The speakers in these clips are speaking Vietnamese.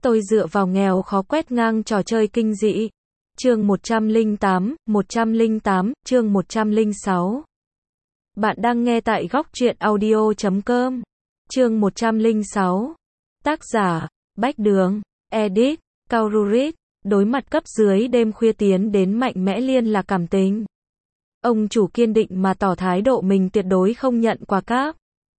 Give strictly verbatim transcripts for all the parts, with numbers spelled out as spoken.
Tôi dựa vào nghèo khó quét ngang trò chơi kinh dị. Chương một trăm lẻ tám, một trăm lẻ tám, chương một trăm lẻ sáu. Bạn đang nghe tại góc truyện audio chấm com. Chương một trăm lẻ sáu. Tác giả: Bách Đường, edit: Kaururit. Đối mặt cấp dưới đêm khuya tiến đến mạnh mẽ liên lạc cảm tình. Ông chủ kiên định mà tỏ thái độ mình tuyệt đối không nhận quà cáp.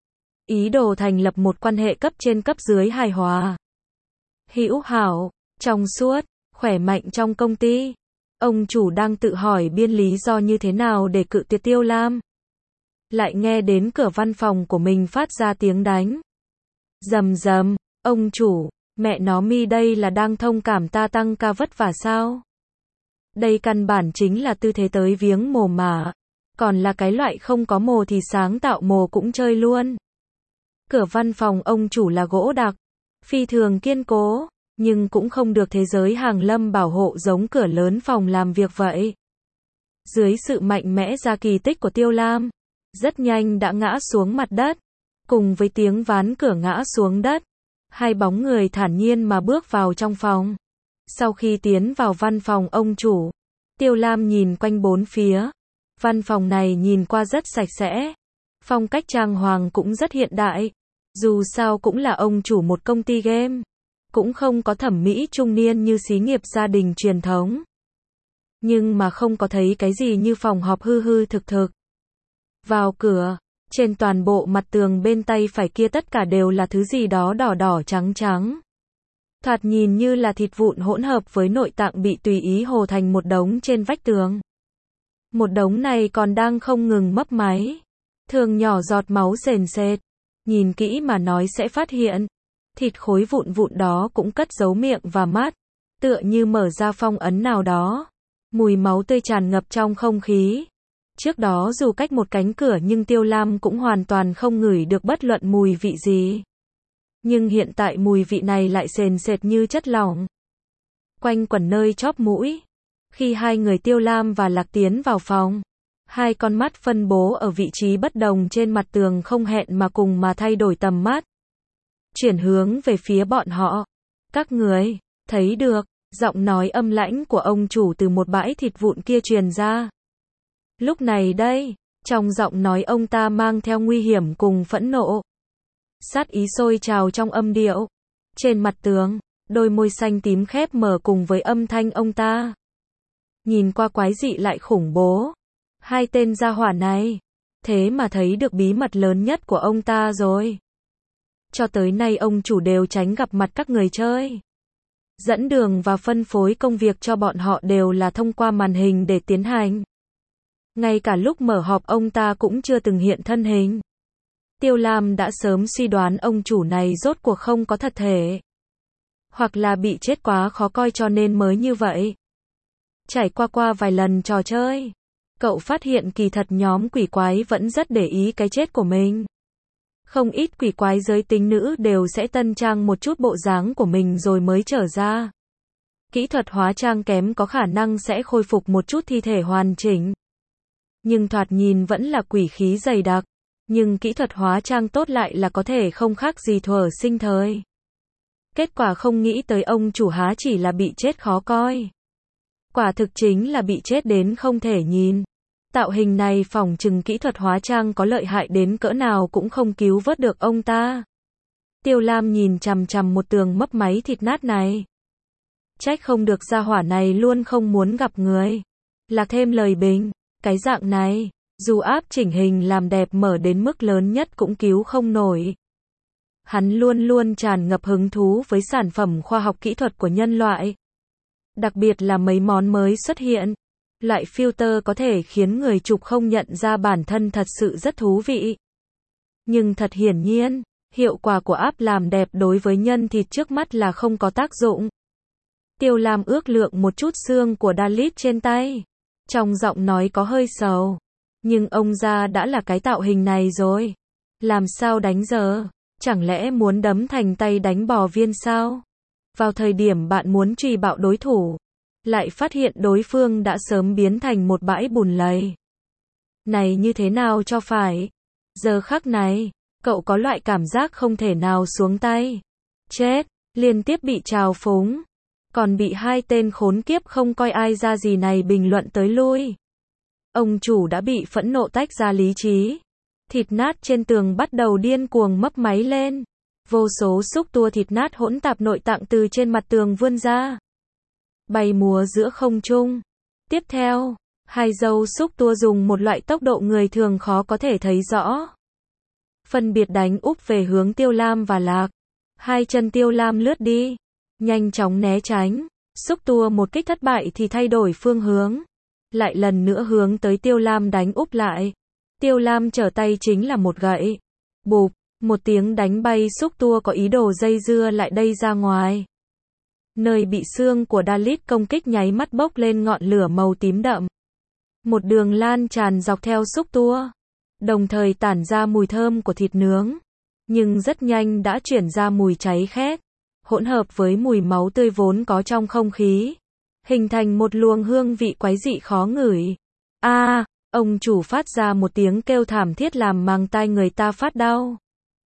Ý đồ thành lập một quan hệ cấp trên cấp dưới hài hòa, hữu hảo, trong suốt, khỏe mạnh trong công ty. Ông chủ đang tự hỏi biên lý do như thế nào để cự tuyệt Tiêu Lam. Lại nghe đến cửa văn phòng của mình phát ra tiếng đánh. Rầm rầm, ông chủ, mẹ nó mi đây là đang thông cảm ta tăng ca vất vả sao? Đây căn bản chính là tư thế tới viếng mồ mà. Còn là cái loại không có mồ thì sáng tạo mồ cũng chơi luôn. Cửa văn phòng ông chủ là gỗ đặc, phi thường kiên cố, nhưng cũng không được thế giới hàng lâm bảo hộ giống cửa lớn phòng làm việc vậy. Dưới sự mạnh mẽ ra kỳ tích của Tiêu Lam, rất nhanh đã ngã xuống mặt đất, cùng với tiếng ván cửa ngã xuống đất. Hai bóng người thản nhiên mà bước vào trong phòng. Sau khi tiến vào văn phòng ông chủ, Tiêu Lam nhìn quanh bốn phía. Văn phòng này nhìn qua rất sạch sẽ. Phong cách trang hoàng cũng rất hiện đại. Dù sao cũng là ông chủ một công ty game. Cũng không có thẩm mỹ trung niên như xí nghiệp gia đình truyền thống. Nhưng mà không có thấy cái gì như phòng họp hư hư thực thực. Vào cửa, trên toàn bộ mặt tường bên tay phải kia tất cả đều là thứ gì đó đỏ đỏ trắng trắng. Thoạt nhìn như là thịt vụn hỗn hợp với nội tạng bị tùy ý hồ thành một đống trên vách tường. Một đống này còn đang không ngừng mấp máy. Thường nhỏ giọt máu sền sệt. Nhìn kỹ mà nói sẽ phát hiện. Thịt khối vụn vụn đó cũng cất giấu miệng và mắt. Tựa như mở ra phong ấn nào đó. Mùi máu tươi tràn ngập trong không khí. Trước đó dù cách một cánh cửa nhưng Tiêu Lam cũng hoàn toàn không ngửi được bất luận mùi vị gì. Nhưng hiện tại mùi vị này lại sền sệt như chất lỏng. Quanh quẩn nơi chóp mũi. Khi hai người Tiêu Lam và Lạc tiến vào phòng, hai con mắt phân bố ở vị trí bất đồng trên mặt tường không hẹn mà cùng mà thay đổi tầm mắt. Chuyển hướng về phía bọn họ. Các người, thấy được, giọng nói âm lãnh của ông chủ từ một bãi thịt vụn kia truyền ra. Lúc này đây, trong giọng nói ông ta mang theo nguy hiểm cùng phẫn nộ. Sát ý sôi trào trong âm điệu. Trên mặt tường, đôi môi xanh tím khép mở cùng với âm thanh ông ta. Nhìn qua quái dị lại khủng bố. Hai tên gia hỏa này, thế mà thấy được bí mật lớn nhất của ông ta rồi. Cho tới nay ông chủ đều tránh gặp mặt các người chơi. Dẫn đường và phân phối công việc cho bọn họ đều là thông qua màn hình để tiến hành. Ngay cả lúc mở họp ông ta cũng chưa từng hiện thân hình. Tiêu Lam đã sớm suy đoán ông chủ này rốt cuộc không có thật thể. Hoặc là bị chết quá khó coi cho nên mới như vậy. Trải qua qua vài lần trò chơi, cậu phát hiện kỳ thật nhóm quỷ quái vẫn rất để ý cái chết của mình. Không ít quỷ quái giới tính nữ đều sẽ tân trang một chút bộ dáng của mình rồi mới trở ra. Kỹ thuật hóa trang kém có khả năng sẽ khôi phục một chút thi thể hoàn chỉnh. Nhưng thoạt nhìn vẫn là quỷ khí dày đặc. Nhưng kỹ thuật hóa trang tốt lại là có thể không khác gì thuở sinh thời. Kết quả không nghĩ tới ông chủ há chỉ là bị chết khó coi. Quả thực chính là bị chết đến không thể nhìn. Tạo hình này phỏng chừng kỹ thuật hóa trang có lợi hại đến cỡ nào cũng không cứu vớt được ông ta. Tiêu Lam nhìn chằm chằm một tường mấp máy thịt nát này. Trách không được gia hỏa này luôn không muốn gặp người. Lạc thêm lời bình, cái dạng này, dù áp chỉnh hình làm đẹp mở đến mức lớn nhất cũng cứu không nổi. Hắn luôn luôn tràn ngập hứng thú với sản phẩm khoa học kỹ thuật của nhân loại. Đặc biệt là mấy món mới xuất hiện. Loại filter có thể khiến người chụp không nhận ra bản thân thật sự rất thú vị. Nhưng thật hiển nhiên, hiệu quả của app làm đẹp đối với nhân thịt trước mắt là không có tác dụng. Tiêu Lam ước lượng một chút xương của Dalit trên tay. Trong giọng nói có hơi sầu. Nhưng ông già đã là cái tạo hình này rồi. Làm sao đánh giờ? Chẳng lẽ muốn đấm thành tay đánh bò viên sao? Vào thời điểm bạn muốn truy bạo đối thủ, lại phát hiện đối phương đã sớm biến thành một bãi bùn lầy. Này như thế nào cho phải? Giờ khắc này, cậu có loại cảm giác không thể nào xuống tay. Chết, liên tiếp bị trào phúng, còn bị hai tên khốn kiếp không coi ai ra gì này bình luận tới lui. Ông chủ đã bị phẫn nộ tách ra lý trí. Thịt nát trên tường bắt đầu điên cuồng mấp máy lên. Vô số xúc tua thịt nát hỗn tạp nội tạng từ trên mặt tường vươn ra, bay múa giữa không trung. Tiếp theo, hai dâu xúc tua dùng một loại tốc độ người thường khó có thể thấy rõ, phân biệt đánh úp về hướng Tiêu Lam và Lạc. Hai chân Tiêu Lam lướt đi, nhanh chóng né tránh. Xúc tua một kích thất bại thì thay đổi phương hướng, lại lần nữa hướng tới Tiêu Lam đánh úp lại. Tiêu Lam trở tay chính là một gậy. Bụp, một tiếng đánh bay xúc tua có ý đồ dây dưa lại đây ra ngoài. Nơi bị xương của Dalit công kích nháy mắt bốc lên ngọn lửa màu tím đậm. Một đường lan tràn dọc theo xúc tua, đồng thời tản ra mùi thơm của thịt nướng, nhưng rất nhanh đã chuyển ra mùi cháy khét, hỗn hợp với mùi máu tươi vốn có trong không khí, hình thành một luồng hương vị quái dị khó ngửi. A, à, ông chủ phát ra một tiếng kêu thảm thiết làm màng tai người ta phát đau.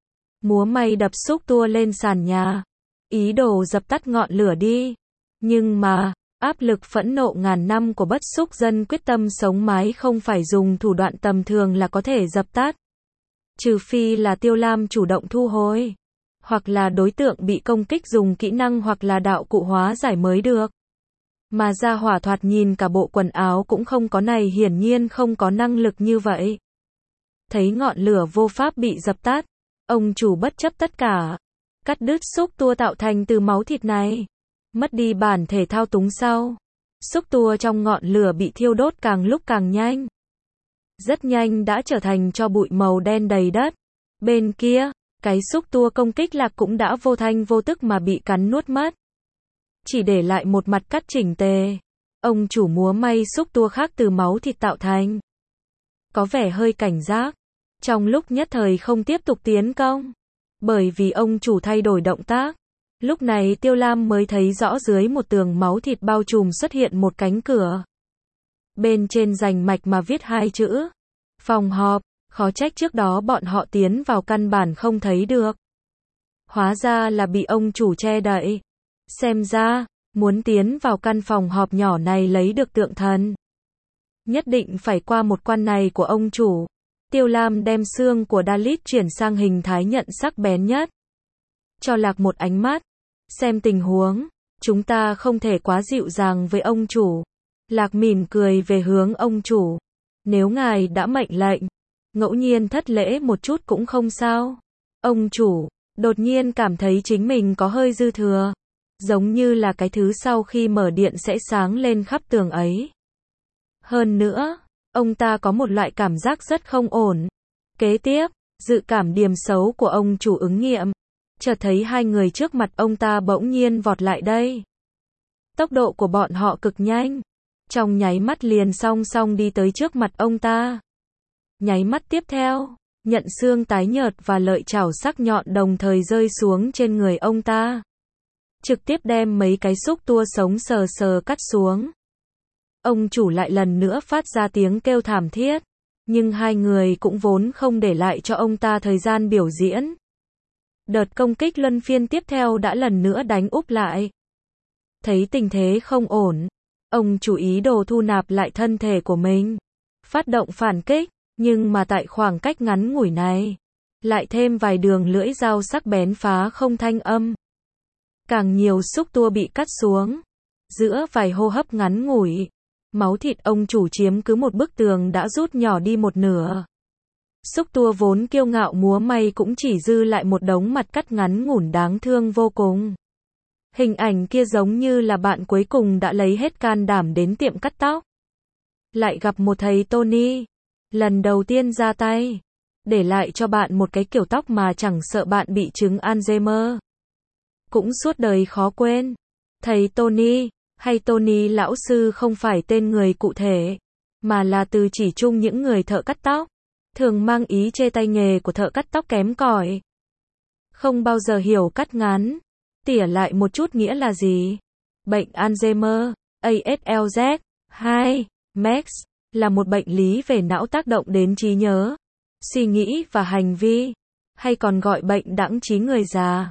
Múa may đập xúc tua lên sàn nhà, ý đồ dập tắt ngọn lửa đi. Nhưng mà, áp lực phẫn nộ ngàn năm của bất xúc dân quyết tâm sống mái không phải dùng thủ đoạn tầm thường là có thể dập tắt. Trừ phi là Tiêu Lam chủ động thu hồi, hoặc là đối tượng bị công kích dùng kỹ năng hoặc là đạo cụ hóa giải mới được. Mà ra hỏa thoạt nhìn cả bộ quần áo cũng không có này hiển nhiên không có năng lực như vậy. Thấy ngọn lửa vô pháp bị dập tắt, ông chủ bất chấp tất cả, cắt đứt xúc tua tạo thành từ máu thịt này. Mất đi bản thể thao túng sau, xúc tua trong ngọn lửa bị thiêu đốt càng lúc càng nhanh. Rất nhanh đã trở thành tro bụi màu đen đầy đất. Bên kia, cái xúc tua công kích Lạc cũng đã vô thanh vô tức mà bị cắn nuốt mất. Chỉ để lại một mặt cắt chỉnh tề. Ông chủ múa may xúc tua khác từ máu thịt tạo thành, có vẻ hơi cảnh giác, trong lúc nhất thời không tiếp tục tiến công. Bởi vì ông chủ thay đổi động tác, lúc này Tiêu Lam mới thấy rõ dưới một tường máu thịt bao trùm xuất hiện một cánh cửa. Bên trên rành mạch mà viết hai chữ phòng họp, khó trách trước đó bọn họ tiến vào căn bản không thấy được. Hóa ra là bị ông chủ che đậy. Xem ra, muốn tiến vào căn phòng họp nhỏ này lấy được tượng thần, nhất định phải qua một quan này của ông chủ. Tiêu Lam đem xương của Dalit chuyển sang hình thái nhận sắc bén nhất. Cho Lạc một ánh mắt. Xem tình huống, chúng ta không thể quá dịu dàng với ông chủ. Lạc mỉm cười về hướng ông chủ. Nếu ngài đã mệnh lệnh, ngẫu nhiên thất lễ một chút cũng không sao. Ông chủ, đột nhiên cảm thấy chính mình có hơi dư thừa. Giống như là cái thứ sau khi mở điện sẽ sáng lên khắp tường ấy. Hơn nữa, ông ta có một loại cảm giác rất không ổn. Kế tiếp, dự cảm điềm xấu của ông chủ ứng nghiệm. Chợt thấy hai người trước mặt ông ta bỗng nhiên vọt lại đây. Tốc độ của bọn họ cực nhanh. Trong nháy mắt liền song song đi tới trước mặt ông ta. Nháy mắt tiếp theo, nhận xương tái nhợt và lợi chảo sắc nhọn đồng thời rơi xuống trên người ông ta. Trực tiếp đem mấy cái xúc tua sống sờ sờ cắt xuống. Ông chủ lại lần nữa phát ra tiếng kêu thảm thiết. Nhưng hai người cũng vốn không để lại cho ông ta thời gian biểu diễn. Đợt công kích luân phiên tiếp theo đã lần nữa đánh úp lại. Thấy tình thế không ổn, ông chủ ý đồ thu nạp lại thân thể của mình, phát động phản kích, nhưng mà tại khoảng cách ngắn ngủi này, lại thêm vài đường lưỡi dao sắc bén phá không thanh âm. Càng nhiều xúc tua bị cắt xuống. Giữa vài hô hấp ngắn ngủi, máu thịt ông chủ chiếm cứ một bức tường đã rút nhỏ đi một nửa. Xúc tua vốn kiêu ngạo múa may cũng chỉ dư lại một đống mặt cắt ngắn ngủn đáng thương vô cùng. Hình ảnh kia giống như là bạn cuối cùng đã lấy hết can đảm đến tiệm cắt tóc. Lại gặp một thầy Tony. Lần đầu tiên ra tay. Để lại cho bạn một cái kiểu tóc mà chẳng sợ bạn bị chứng Alzheimer. Cũng suốt đời khó quên. Thầy Tony, hay Tony lão sư không phải tên người cụ thể, mà là từ chỉ chung những người thợ cắt tóc. Thường mang ý chê tay nghề của thợ cắt tóc kém cỏi. Không bao giờ hiểu cắt ngắn, tỉa lại một chút nghĩa là gì. Bệnh Alzheimer, A S L Z hai, Max, là một bệnh lý về não tác động đến trí nhớ, suy nghĩ và hành vi, hay còn gọi bệnh đãng trí người già.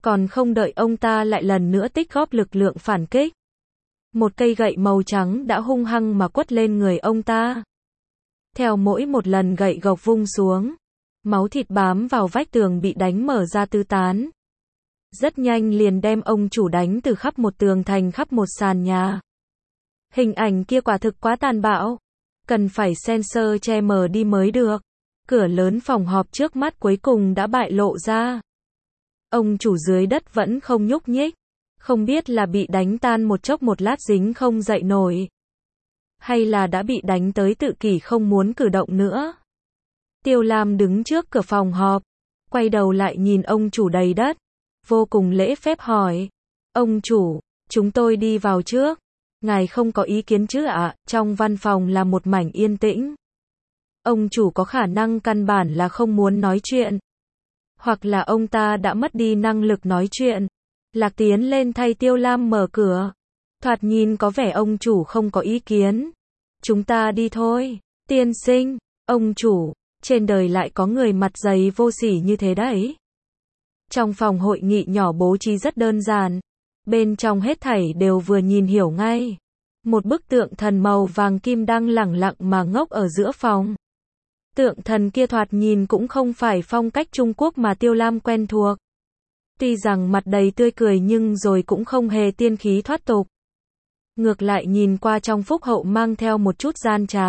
Còn không đợi ông ta lại lần nữa tích góp lực lượng phản kích. Một cây gậy màu trắng đã hung hăng mà quất lên người ông ta. Theo mỗi một lần gậy gộc vung xuống, máu thịt bám vào vách tường bị đánh mở ra tứ tán. Rất nhanh liền đem ông chủ đánh từ khắp một tường thành khắp một sàn nhà. Hình ảnh kia quả thực quá tàn bạo. Cần phải sensor che mờ đi mới được. Cửa lớn phòng họp trước mắt cuối cùng đã bại lộ ra. Ông chủ dưới đất vẫn không nhúc nhích. Không biết là bị đánh tan một chốc một lát dính không dậy nổi. Hay là đã bị đánh tới tự kỷ không muốn cử động nữa. Tiêu Lam đứng trước cửa phòng họp. Quay đầu lại nhìn ông chủ đầy đất. Vô cùng lễ phép hỏi. Ông chủ, chúng tôi đi vào trước. Ngài không có ý kiến chứ ạ? Trong văn phòng là một mảnh yên tĩnh. Ông chủ có khả năng căn bản là không muốn nói chuyện. Hoặc là ông ta đã mất đi năng lực nói chuyện. Lạc tiến lên thay Tiêu Lam mở cửa. Thoạt nhìn có vẻ ông chủ không có ý kiến. Chúng ta đi thôi. Tiên sinh, ông chủ, trên đời lại có người mặt dày vô sỉ như thế đấy. Trong phòng hội nghị nhỏ bố trí rất đơn giản. Bên trong hết thảy đều vừa nhìn hiểu ngay. Một bức tượng thần màu vàng kim đang lẳng lặng mà ngốc ở giữa phòng. Tượng thần kia thoạt nhìn cũng không phải phong cách Trung Quốc mà Tiêu Lam quen thuộc. Tuy rằng mặt đầy tươi cười nhưng rồi cũng không hề tiên khí thoát tục. Ngược lại nhìn qua trong phúc hậu mang theo một chút gian trá.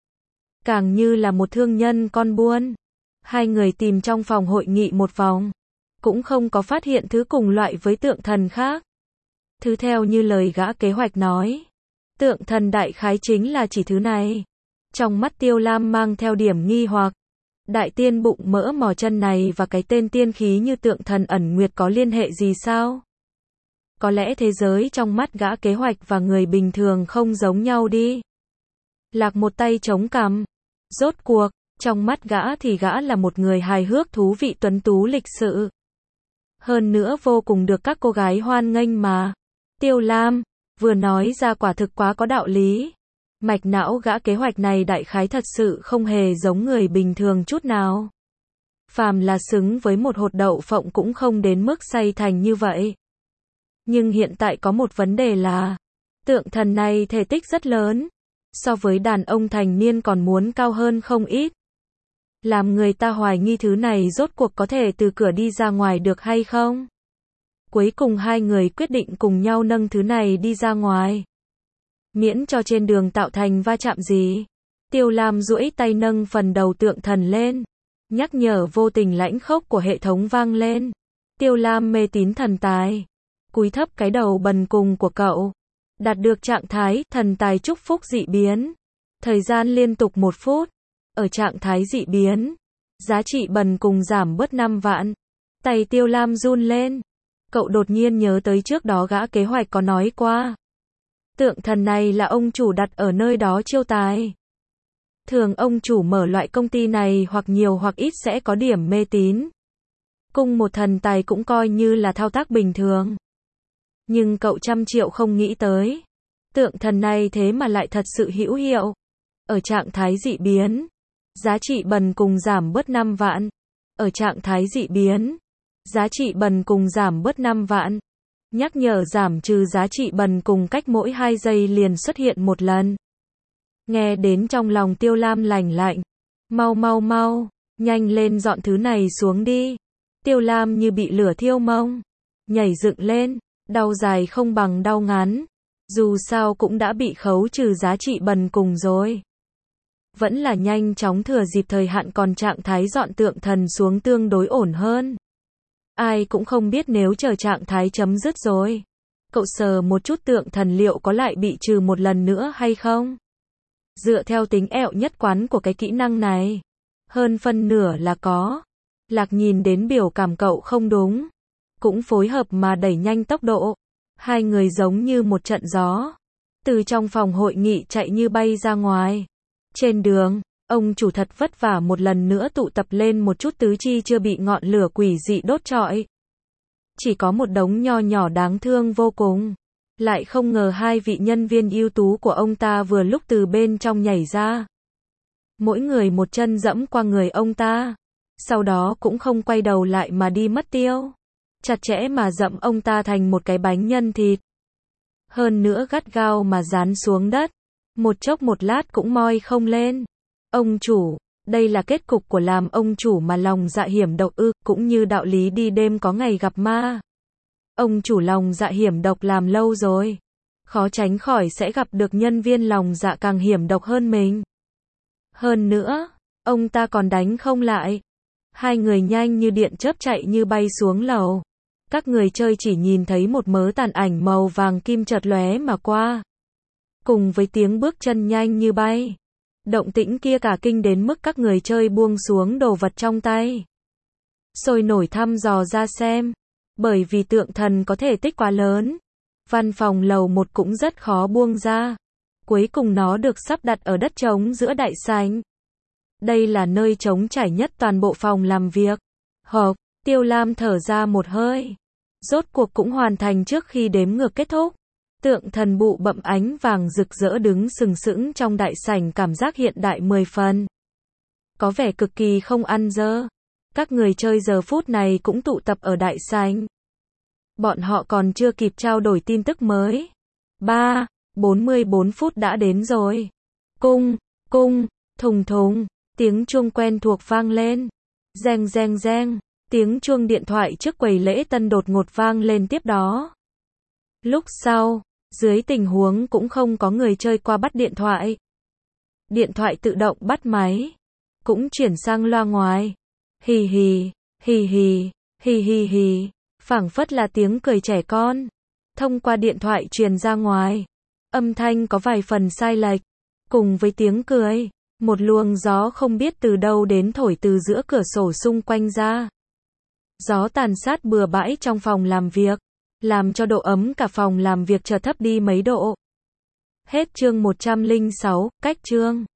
Càng như là một thương nhân con buôn. Hai người tìm trong phòng hội nghị một vòng. Cũng không có phát hiện thứ cùng loại với tượng thần khác. Thứ theo như lời gã kế hoạch nói. Tượng thần đại khái chính là chỉ thứ này. Trong mắt Tiêu Lam mang theo điểm nghi hoặc. Đại tiên bụng mỡ mò chân này và cái tên tiên khí như tượng thần ẩn nguyệt có liên hệ gì sao? Có lẽ thế giới trong mắt gã kế hoạch và người bình thường không giống nhau đi. Lạc một tay chống cằm. Rốt cuộc, trong mắt gã thì gã là một người hài hước thú vị tuấn tú lịch sự. Hơn nữa vô cùng được các cô gái hoan nghênh mà. Tiêu Lam, vừa nói ra quả thực quá có đạo lý. Mạch não gã kế hoạch này đại khái thật sự không hề giống người bình thường chút nào. Phàm là xứng với một hột đậu phộng cũng không đến mức say thành như vậy. Nhưng hiện tại có một vấn đề là, tượng thần này thể tích rất lớn. So với đàn ông thành niên còn muốn cao hơn không ít. Làm người ta hoài nghi thứ này rốt cuộc có thể từ cửa đi ra ngoài được hay không. Cuối cùng hai người quyết định cùng nhau nâng thứ này đi ra ngoài. Miễn cho trên đường tạo thành va chạm gì. Tiêu Lam duỗi tay nâng phần đầu tượng thần lên. Nhắc nhở vô tình lãnh khốc của hệ thống vang lên. Tiêu Lam mê tín thần tài. Cúi thấp cái đầu bần cùng của cậu. Đạt được trạng thái thần tài chúc phúc dị biến. Thời gian liên tục một phút. Ở trạng thái dị biến. Giá trị bần cùng giảm bớt năm vạn. Tay Tiêu Lam run lên. Cậu đột nhiên nhớ tới trước đó gã kế hoạch có nói qua. Tượng thần này là ông chủ đặt ở nơi đó chiêu tài. Thường ông chủ mở loại công ty này hoặc nhiều hoặc ít sẽ có điểm mê tín. Cung một thần tài cũng coi như là thao tác bình thường. Nhưng cậu trăm triệu không nghĩ tới. Tượng thần này thế mà lại thật sự hữu hiệu. Ở trạng thái dị biến. Giá trị bần cùng giảm bớt năm vạn. Ở trạng thái dị biến. Giá trị bần cùng giảm bớt năm vạn. Nhắc nhở giảm trừ giá trị bần cùng cách mỗi hai giây liền xuất hiện một lần. Nghe đến trong lòng Tiêu Lam lành lạnh. Mau mau mau, nhanh lên dọn thứ này xuống đi. Tiêu Lam như bị lửa thiêu mông. Nhảy dựng lên, đau dài không bằng đau ngắn. Dù sao cũng đã bị khấu trừ giá trị bần cùng rồi. Vẫn là nhanh chóng thừa dịp thời hạn còn trạng thái dọn tượng thần xuống tương đối ổn hơn. Ai cũng không biết nếu chờ trạng thái chấm dứt rồi. Cậu sờ một chút tượng thần liệu có lại bị trừ một lần nữa hay không? Dựa theo tính ẹo nhất quán của cái kỹ năng này. Hơn phân nửa là có. Lạc nhìn đến biểu cảm cậu không đúng. Cũng phối hợp mà đẩy nhanh tốc độ. Hai người giống như một trận gió. Từ trong phòng hội nghị chạy như bay ra ngoài. Trên đường, ông chủ thật vất vả một lần nữa tụ tập lên một chút tứ chi chưa bị ngọn lửa quỷ dị đốt trọi. Chỉ có một đống nho nhỏ đáng thương vô cùng. Lại không ngờ hai vị nhân viên ưu tú của ông ta vừa lúc từ bên trong nhảy ra. Mỗi người một chân dẫm qua người ông ta. Sau đó cũng không quay đầu lại mà đi mất tiêu. chặt chẽ mà dậm ông ta thành một cái bánh nhân thịt. Hơn nữa gắt gao mà dán xuống đất. Một chốc một lát cũng moi không lên. Ông chủ, đây là kết cục của làm ông chủ mà lòng dạ hiểm độc ư, cũng như đạo lý đi đêm có ngày gặp ma. Ông chủ lòng dạ hiểm độc làm lâu rồi, khó tránh khỏi sẽ gặp được nhân viên lòng dạ càng hiểm độc hơn mình. Hơn nữa, ông ta còn đánh không lại. Hai người nhanh như điện chớp chạy như bay xuống lầu. Các người chơi chỉ nhìn thấy một mớ tàn ảnh màu vàng kim chợt lóe mà qua. Cùng với tiếng bước chân nhanh như bay. Động tĩnh kia cả kinh đến mức các người chơi buông xuống đồ vật trong tay. Sôi nổi thăm dò ra xem. Bởi vì tượng thần có thể tích quá lớn. Văn phòng lầu một cũng rất khó buông ra. Cuối cùng nó được sắp đặt ở đất trống giữa đại sảnh. Đây là nơi trống trải nhất toàn bộ phòng làm việc. Hộp, Tiêu Lam thở ra một hơi. Rốt cuộc cũng hoàn thành trước khi đếm ngược kết thúc. Tượng thần bụ bậm ánh vàng rực rỡ đứng sừng sững trong đại sảnh, cảm giác hiện đại mười phần. Có vẻ cực kỳ không ăn dơ. Các người chơi giờ phút này cũng tụ tập ở đại sảnh. Bọn họ còn chưa kịp trao đổi tin tức mới. ba, bốn mươi bốn phút đã đến rồi. Cung, cung, thùng thùng, tiếng chuông quen thuộc vang lên. Reng reng reng, tiếng chuông điện thoại trước quầy lễ tân đột ngột vang lên tiếp đó. Lúc sau, dưới tình huống cũng không có người chơi qua bắt điện thoại. Điện thoại tự động bắt máy. Cũng chuyển sang loa ngoài. Hì hì, hì hì, hì hì hì. Phảng phất là tiếng cười trẻ con. Thông qua điện thoại truyền ra ngoài. Âm thanh có vài phần sai lệch. Cùng với tiếng cười, một luồng gió không biết từ đâu đến thổi từ giữa cửa sổ xung quanh ra. Gió tàn sát bừa bãi trong phòng làm việc. Làm cho độ ấm cả phòng làm việc chợt thấp đi mấy độ. Hết chương một trăm lẻ sáu, cách chương.